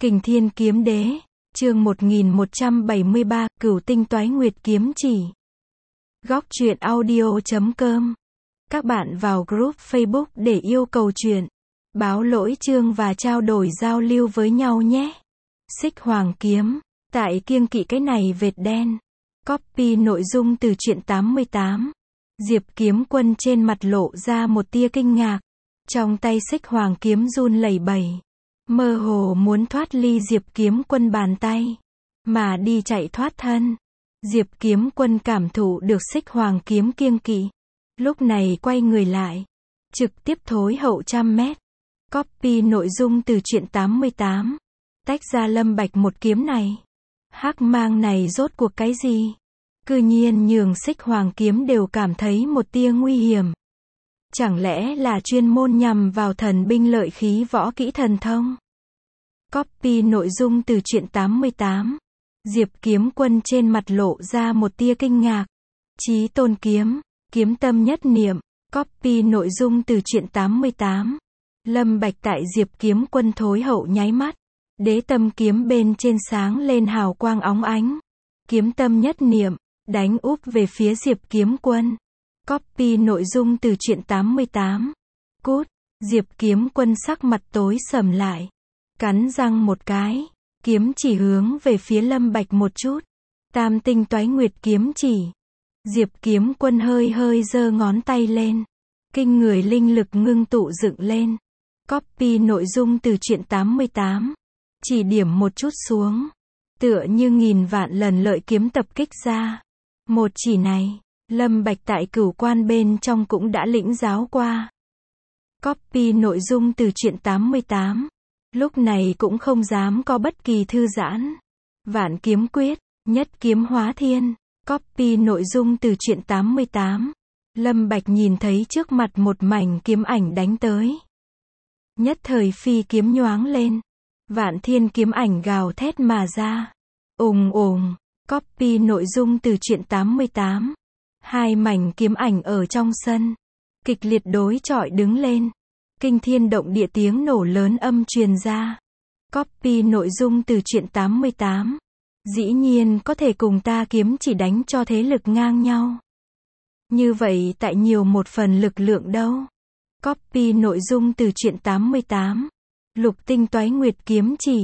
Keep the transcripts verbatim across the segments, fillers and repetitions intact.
Kình Thiên Kiếm Đế, chương một nghìn một trăm bảy mươi ba, Cửu Tinh Toái Nguyệt Kiếm Chỉ. Góc truyện audio chấm com. Các bạn vào group Facebook để yêu cầu truyện, báo lỗi chương và trao đổi giao lưu với nhau nhé. Xích Hoàng Kiếm, tại kiêng kỵ cái này vệt đen. Copy nội dung từ truyện tám mươi tám. Diệp Kiếm Quân trên mặt lộ ra một tia kinh ngạc. Trong tay Xích Hoàng Kiếm run lẩy bẩy, mơ hồ muốn thoát ly Diệp Kiếm Quân bàn tay, mà đi chạy thoát thân. Diệp Kiếm Quân cảm thụ được Xích Hoàng Kiếm kiêng kỵ, lúc này quay người lại, trực tiếp thối hậu trăm mét. Copy nội dung từ truyện tám mươi tám. Tách ra Lâm Bạch một kiếm này. Hắc mang này rốt cuộc cái gì? Cư nhiên nhường Xích Hoàng Kiếm đều cảm thấy một tia nguy hiểm. Chẳng lẽ là chuyên môn nhằm vào thần binh lợi khí võ kỹ thần thông? Copy nội dung từ truyện tám mươi tám. Diệp Kiếm Quân trên mặt lộ ra một tia kinh ngạc. Chí Tôn Kiếm, kiếm tâm nhất niệm. Copy nội dung từ truyện tám mươi tám. Lâm Bạch tại Diệp Kiếm Quân thối hậu nháy mắt, đế tâm kiếm bên trên sáng lên hào quang óng ánh. Kiếm tâm nhất niệm, đánh úp về phía Diệp Kiếm Quân. Copy nội dung từ truyện tám mươi tám. Cút, Diệp Kiếm Quân sắc mặt tối sầm lại, cắn răng một cái, kiếm chỉ hướng về phía Lâm Bạch một chút. Tam tinh toái nguyệt kiếm chỉ. Diệp Kiếm Quân hơi hơi giơ ngón tay lên, kinh người linh lực ngưng tụ dựng lên. Copy nội dung từ truyện tám mươi tám. Chỉ điểm một chút xuống, tựa như nghìn vạn lần lợi kiếm tập kích ra. Một chỉ này, Lâm Bạch tại Cửu Quan bên trong cũng đã lĩnh giáo qua. Copy nội dung từ truyện tám mươi tám. Lúc này cũng không dám có bất kỳ thư giãn. Vạn kiếm quyết, nhất kiếm hóa thiên. Copy nội dung từ truyện tám mươi tám. Lâm Bạch nhìn thấy trước mặt một mảnh kiếm ảnh đánh tới. Nhất thời phi kiếm nhoáng lên. Vạn thiên kiếm ảnh gào thét mà ra. Ùng ùng. Copy nội dung từ truyện tám mươi tám. Hai mảnh kiếm ảnh ở trong sân, kịch liệt đối chọi đứng lên. Kinh thiên động địa tiếng nổ lớn âm truyền ra. Copy nội dung từ truyện tám mươi tám. Dĩ nhiên có thể cùng ta kiếm chỉ đánh cho thế lực ngang nhau. Như vậy tại nhiều một phần lực lượng đâu. Copy nội dung từ truyện tám mươi tám. Lục tinh toái nguyệt kiếm chỉ.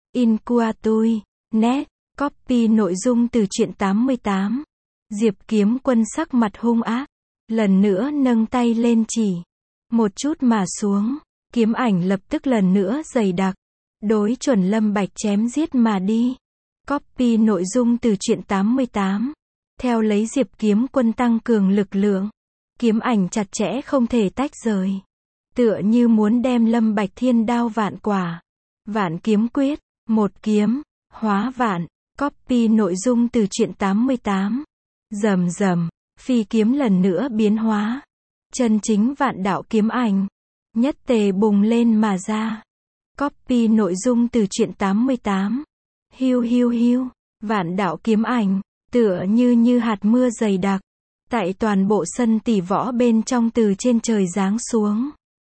Inquatui, net. Copy nội dung từ truyện tám mươi tám. Diệp Kiếm Quân sắc mặt hung ác, lần nữa nâng tay lên chỉ. Một chút mà xuống, kiếm ảnh lập tức lần nữa dày đặc, đối chuẩn Lâm Bạch chém giết mà đi. Copy nội dung từ truyện tám mươi tám. Theo lấy Diệp Kiếm Quân tăng cường lực lượng, kiếm ảnh chặt chẽ không thể tách rời, tựa như muốn đem Lâm Bạch thiên đao vạn quả. Vạn kiếm quyết, một kiếm, hóa vạn. Copy nội dung từ truyện tám mươi tám. Rầm rầm, phi kiếm lần nữa biến hóa. Chân chính vạn đạo kiếm ảnh, nhất tề bùng lên mà ra. Copy nội dung từ truyện tám mươi tám. Hiu hiu hiu, vạn đạo kiếm ảnh, tựa như như hạt mưa dày đặc, tại toàn bộ sân tỷ võ bên trong từ trên trời giáng xuống.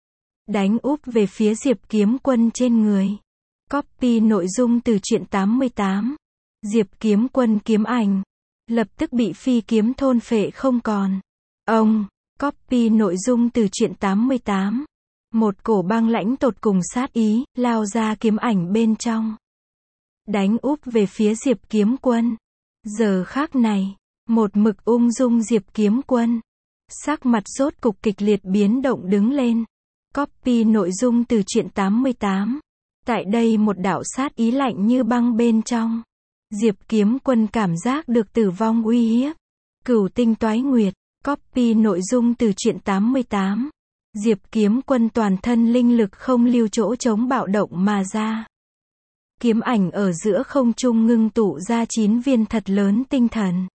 Đánh úp về phía Diệp Kiếm Quân trên người. Copy nội dung từ truyện tám mươi tám. Diệp Kiếm Quân kiếm ảnh, lập tức bị phi kiếm thôn phệ không còn. Ông, copy nội dung từ truyện tám mươi tám. Một cổ băng lãnh tột cùng sát ý, lao ra kiếm ảnh bên trong. Đánh úp về phía Diệp Kiếm Quân. Giờ khắc này, một mực ung dung Diệp Kiếm Quân, sắc mặt rốt cục kịch liệt biến động đứng lên. Copy nội dung từ truyện tám mươi tám. Tại đây một đạo sát ý lạnh như băng bên trong. Diệp Kiếm Quân cảm giác được tử vong uy hiếp. Cửu tinh toái nguyệt. Copy nội dung từ truyện tám mươi tám. Diệp Kiếm Quân toàn thân linh lực không lưu chỗ chống bạo động mà ra. Kiếm ảnh ở giữa không trung ngưng tụ ra chín viên thật lớn tinh thần.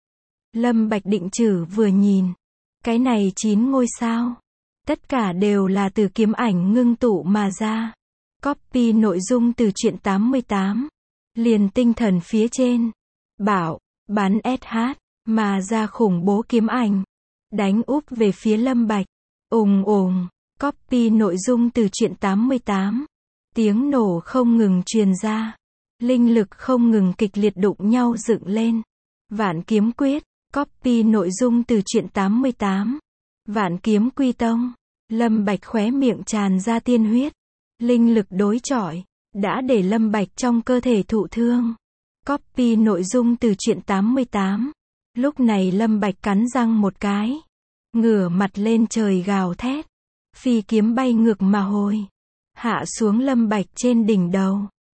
Lâm Bạch định chử vừa nhìn. Cái này chín ngôi sao. Tất cả đều là từ kiếm ảnh ngưng tụ mà ra. Copy nội dung từ truyện tám mươi tám. Liền tinh thần phía trên. Bảo, bắn ét hát, mà ra khủng bố kiếm ảnh. Đánh úp về phía Lâm Bạch. Ùng ùng, copy nội dung từ truyện tám mươi tám. Tiếng nổ không ngừng truyền ra. Linh lực không ngừng kịch liệt đụng nhau dựng lên. Vạn kiếm quyết. Copy nội dung từ truyện tám mươi tám. Vạn kiếm quy tông. Lâm Bạch khóe miệng tràn ra tiên huyết. Linh lực đối chọi. Đã để Lâm Bạch trong cơ thể thụ thương. Copy nội dung từ truyện tám mươi tám. Lúc này Lâm Bạch cắn răng một cái. Ngửa mặt lên trời gào thét. Phi kiếm bay ngược mà hồi. Hạ xuống Lâm Bạch trên đỉnh đầu.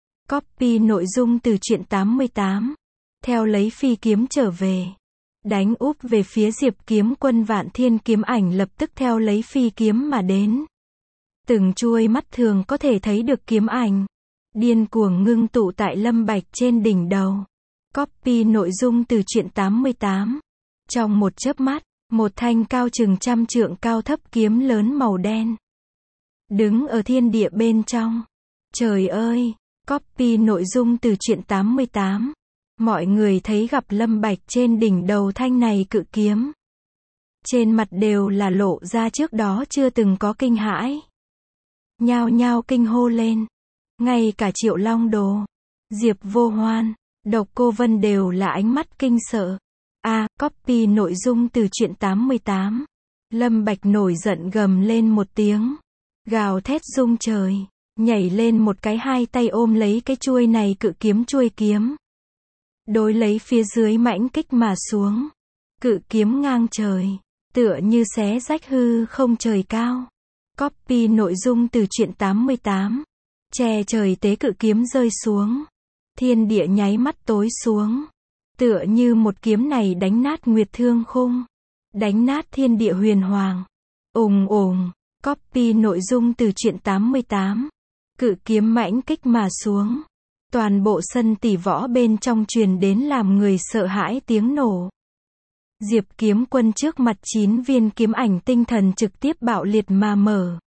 Copy nội dung từ truyện tám mươi tám. Theo lấy phi kiếm trở về. Đánh úp về phía Diệp Kiếm Quân, Vạn Thiên kiếm ảnh lập tức theo lấy phi kiếm mà đến. Từng chuôi mắt thường có thể thấy được kiếm ảnh. Điên cuồng ngưng tụ tại Lâm Bạch trên đỉnh đầu. Copy nội dung từ truyện tám mươi tám. Trong một chớp mắt, một thanh cao chừng trăm trượng cao thấp kiếm lớn màu đen. Đứng ở thiên địa bên trong. Trời ơi! Copy nội dung từ truyện tám mươi tám. Mọi người thấy gặp Lâm Bạch trên đỉnh đầu thanh này cự kiếm. Trên mặt đều là lộ ra trước đó chưa từng có kinh hãi. Nhao nhao kinh hô lên. Ngay cả Triệu Long Đồ, Diệp Vô Hoan, Độc Cô Vân đều là ánh mắt kinh sợ. A, à, copy nội dung từ truyện tám mươi tám. Lâm Bạch nổi giận gầm lên một tiếng. Gào thét rung trời. Nhảy lên một cái, hai tay ôm lấy cái chuôi này cự kiếm, chuôi kiếm. Đối lấy phía dưới mãnh kích mà xuống. Cự kiếm ngang trời. Tựa như xé rách hư không trời cao. Copy nội dung từ truyện tám mươi tám. Che trời tế cự kiếm rơi xuống. Thiên địa nháy mắt tối xuống. Tựa như một kiếm này đánh nát nguyệt thương khung. Đánh nát thiên địa huyền hoàng. Ùng ùng. Copy nội dung từ truyện tám mươi tám. Cự kiếm mãnh kích mà xuống. Toàn bộ sân tỷ võ bên trong truyền đến làm người sợ hãi tiếng nổ. Diệp Kiếm Quân trước mặt chín viên kiếm ảnh tinh thần trực tiếp bạo liệt mà mở.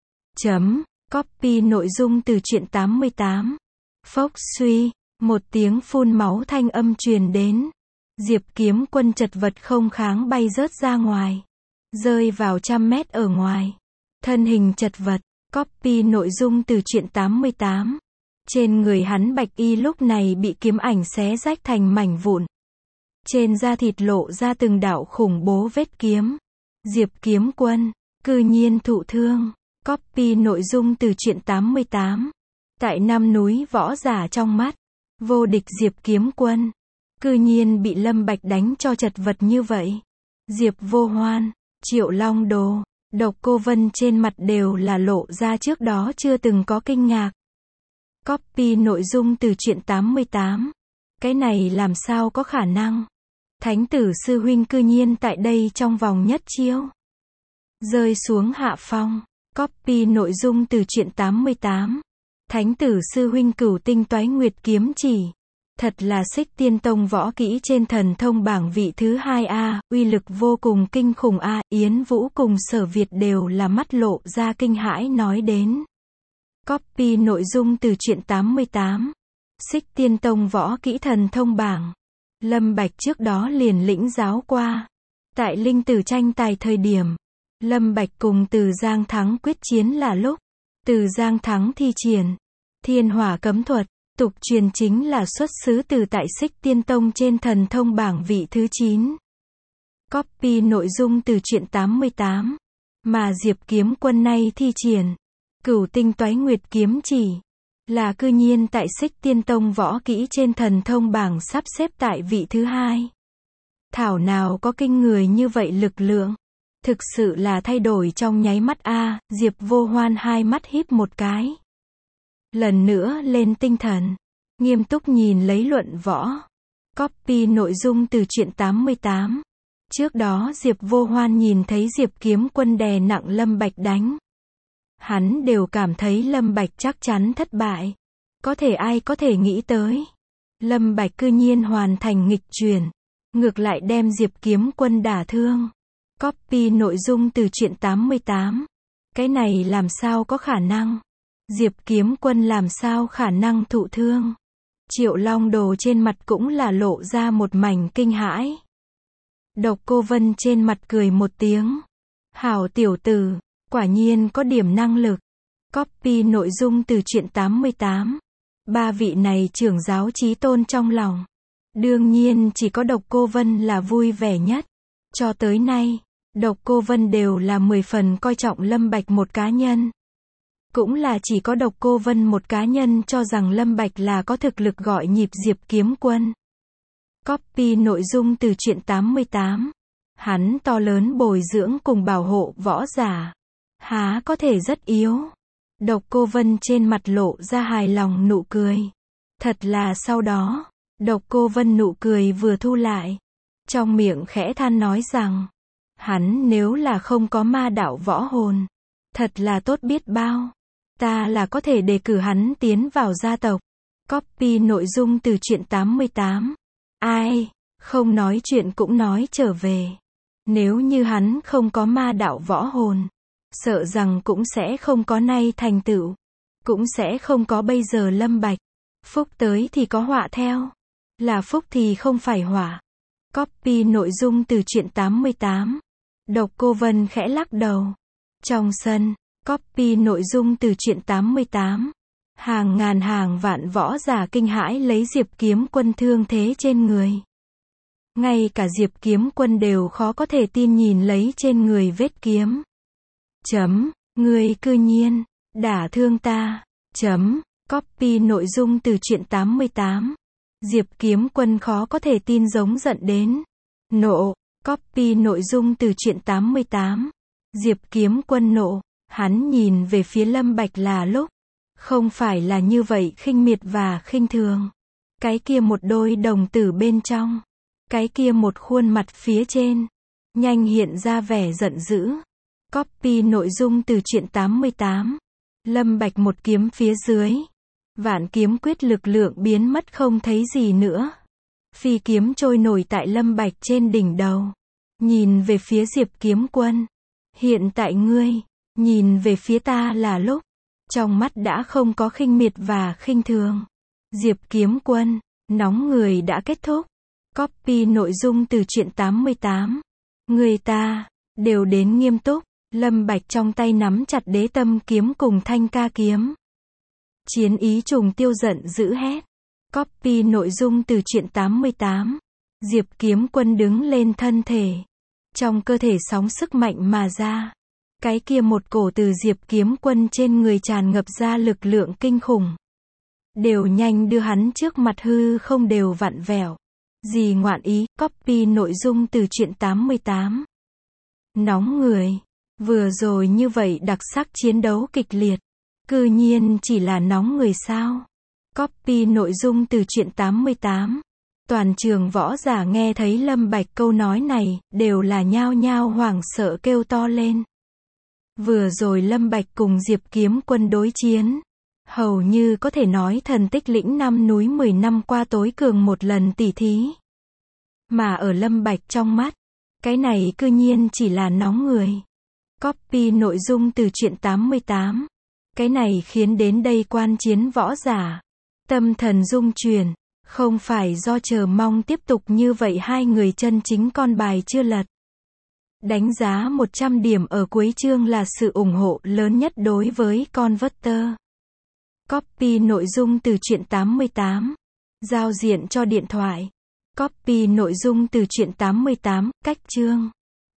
Chấm. Copy nội dung từ truyện tám mươi tám. Phốc suy. Một tiếng phun máu thanh âm truyền đến. Diệp Kiếm Quân chật vật không kháng bay rớt ra ngoài. Rơi vào trăm mét ở ngoài. Thân hình chật vật. Copy nội dung từ truyện tám mươi tám. Trên người hắn bạch y lúc này bị kiếm ảnh xé rách thành mảnh vụn. Trên da thịt lộ ra từng đạo khủng bố vết kiếm. Diệp Kiếm Quân, cư nhiên thụ thương. Copy nội dung từ truyện tám mươi tám. Tại năm núi võ giả trong mắt. Vô địch Diệp Kiếm Quân. Cư nhiên bị Lâm Bạch đánh cho chật vật như vậy. Diệp Vô Hoan, Triệu Long Đồ, Độc Cô Vân trên mặt đều là lộ ra trước đó chưa từng có kinh ngạc. Copy nội dung từ truyện tám mươi tám. Cái này làm sao có khả năng? Thánh tử sư huynh cư nhiên tại đây trong vòng nhất chiêu. Rơi xuống hạ phong. Copy nội dung từ truyện tám mươi tám. Thánh tử sư huynh cửu tinh toái nguyệt kiếm chỉ. Thật là Xích Tiên Tông võ kỹ trên thần thông bảng vị thứ hai a, uy lực vô cùng kinh khủng a. Yến Vũ cùng Sở Việt đều là mắt lộ ra kinh hãi nói đến. Copy nội dung từ truyện tám mươi tám. Xích Tiên Tông võ kỹ thần thông bảng. Lâm Bạch trước đó liền lĩnh giáo qua. Tại linh tử tranh tài thời điểm, Lâm Bạch cùng Từ Giang Thắng quyết chiến là lúc Từ Giang Thắng thi triển Thiên Hỏa cấm thuật, tục truyền chính là xuất xứ từ tại Xích Tiên Tông trên thần thông bảng vị thứ chín. Copy nội dung từ truyện tám mươi tám. Mà Diệp Kiếm Quân này thi triển Cửu tinh toái nguyệt kiếm chỉ, là cư nhiên tại Xích Tiên Tông võ kỹ trên thần thông bảng sắp xếp tại vị thứ hai. Thảo nào có kinh người như vậy lực lượng. Thực sự là thay đổi trong nháy mắt a. Diệp Vô Hoan hai mắt híp một cái. Lần nữa lên tinh thần. Nghiêm túc nhìn lấy luận võ. Copy nội dung từ truyện tám mươi tám. Trước đó Diệp Vô Hoan nhìn thấy Diệp Kiếm Quân đè nặng Lâm Bạch đánh. Hắn đều cảm thấy Lâm Bạch chắc chắn thất bại. Có thể ai có thể nghĩ tới. Lâm Bạch cư nhiên hoàn thành nghịch chuyển. Ngược lại đem Diệp Kiếm Quân đả thương. Copy nội dung từ truyện tám mươi tám. Cái này làm sao có khả năng? Diệp Kiếm Quân làm sao khả năng thụ thương? Triệu Long Đồ trên mặt cũng là lộ ra một mảnh kinh hãi. Độc Cô Vân trên mặt cười một tiếng. Hảo tiểu tử, quả nhiên có điểm năng lực. Copy nội dung từ truyện tám mươi tám. Ba vị này trưởng giáo chí tôn trong lòng. Đương nhiên chỉ có Độc Cô Vân là vui vẻ nhất. Cho tới nay, Độc Cô Vân đều là mười phần coi trọng Lâm Bạch một cá nhân. Cũng là chỉ có Độc Cô Vân một cá nhân cho rằng Lâm Bạch là có thực lực gọi nhịp Diệp Kiếm Quân. Copy nội dung từ truyện tám mươi tám. Hắn to lớn bồi dưỡng cùng bảo hộ võ giả. Há có thể rất yếu. Độc Cô Vân trên mặt lộ ra hài lòng nụ cười. Thật là sau đó, Độc Cô Vân nụ cười vừa thu lại. Trong miệng khẽ than nói rằng, hắn nếu là không có ma đạo võ hồn, thật là tốt biết bao. Ta là có thể đề cử hắn tiến vào gia tộc. Copy nội dung từ truyện tám mươi tám. Ai, không nói chuyện cũng nói trở về. Nếu như hắn không có ma đạo võ hồn, sợ rằng cũng sẽ không có nay thành tựu. Cũng sẽ không có bây giờ Lâm Bạch. Phúc tới thì có họa theo. Là phúc thì không phải họa. Copy nội dung từ truyện tám mươi tám. Độc Cô Vân khẽ lắc đầu. Trong sân, copy nội dung từ truyện tám mươi tám. Hàng ngàn hàng vạn võ giả kinh hãi lấy Diệp Kiếm Quân thương thế trên người. Ngay cả Diệp Kiếm Quân đều khó có thể tin nhìn lấy trên người vết kiếm. Chấm, ngươi cư nhiên đả thương ta. Chấm, copy nội dung từ truyện tám mươi tám. Diệp Kiếm Quân khó có thể tin giống giận đến nộ. Copy nội dung từ truyện tám mươi tám. Diệp Kiếm Quân nộ, hắn nhìn về phía Lâm Bạch là lúc không phải là như vậy khinh miệt và khinh thường. Cái kia một đôi đồng tử bên trong, cái kia một khuôn mặt phía trên, nhanh hiện ra vẻ giận dữ. Copy nội dung từ truyện tám mươi tám. Lâm Bạch một kiếm phía dưới. Vạn kiếm quyết lực lượng biến mất không thấy gì nữa. Phi kiếm trôi nổi tại Lâm Bạch trên đỉnh đầu. Nhìn về phía Diệp Kiếm Quân. Hiện tại ngươi, nhìn về phía ta là lúc, trong mắt đã không có khinh miệt và khinh thường. Diệp Kiếm Quân, nóng người đã kết thúc. Copy nội dung từ truyện tám mươi tám. Người ta, đều đến nghiêm túc. Lâm Bạch trong tay nắm chặt đế tâm kiếm cùng thanh ca kiếm. Chiến ý trùng tiêu giận dữ hét. Copy nội dung từ truyện tám mươi tám. Diệp Kiếm Quân đứng lên thân thể. Trong cơ thể sóng sức mạnh mà ra. Cái kia một cổ từ Diệp Kiếm Quân trên người tràn ngập ra lực lượng kinh khủng. Đều nhanh đưa hắn trước mặt hư không đều vặn vẹo. Gì ngoạn ý, copy nội dung từ truyện tám mươi tám. Nóng người. Vừa rồi như vậy đặc sắc chiến đấu kịch liệt. Cư nhiên chỉ là nóng người sao. Copy nội dung từ truyện tám mươi tám. Toàn trường võ giả nghe thấy Lâm Bạch câu nói này, đều là nhao nhao hoảng sợ kêu to lên. Vừa rồi Lâm Bạch cùng Diệp Kiếm Quân đối chiến. Hầu như có thể nói thần tích lĩnh năm núi mười năm qua tối cường một lần tỉ thí. Mà ở Lâm Bạch trong mắt, cái này cư nhiên chỉ là nóng người. Copy nội dung từ truyện tám mươi tám. Cái này khiến đến đây quan chiến võ giả. Tâm thần rung chuyển. Không phải do chờ mong tiếp tục như vậy hai người chân chính con bài chưa lật. Đánh giá một trăm điểm ở cuối chương là sự ủng hộ lớn nhất đối với Converter. Copy nội dung từ truyện tám mươi tám. Giao diện cho điện thoại. Copy nội dung từ truyện tám mươi tám, cách chương.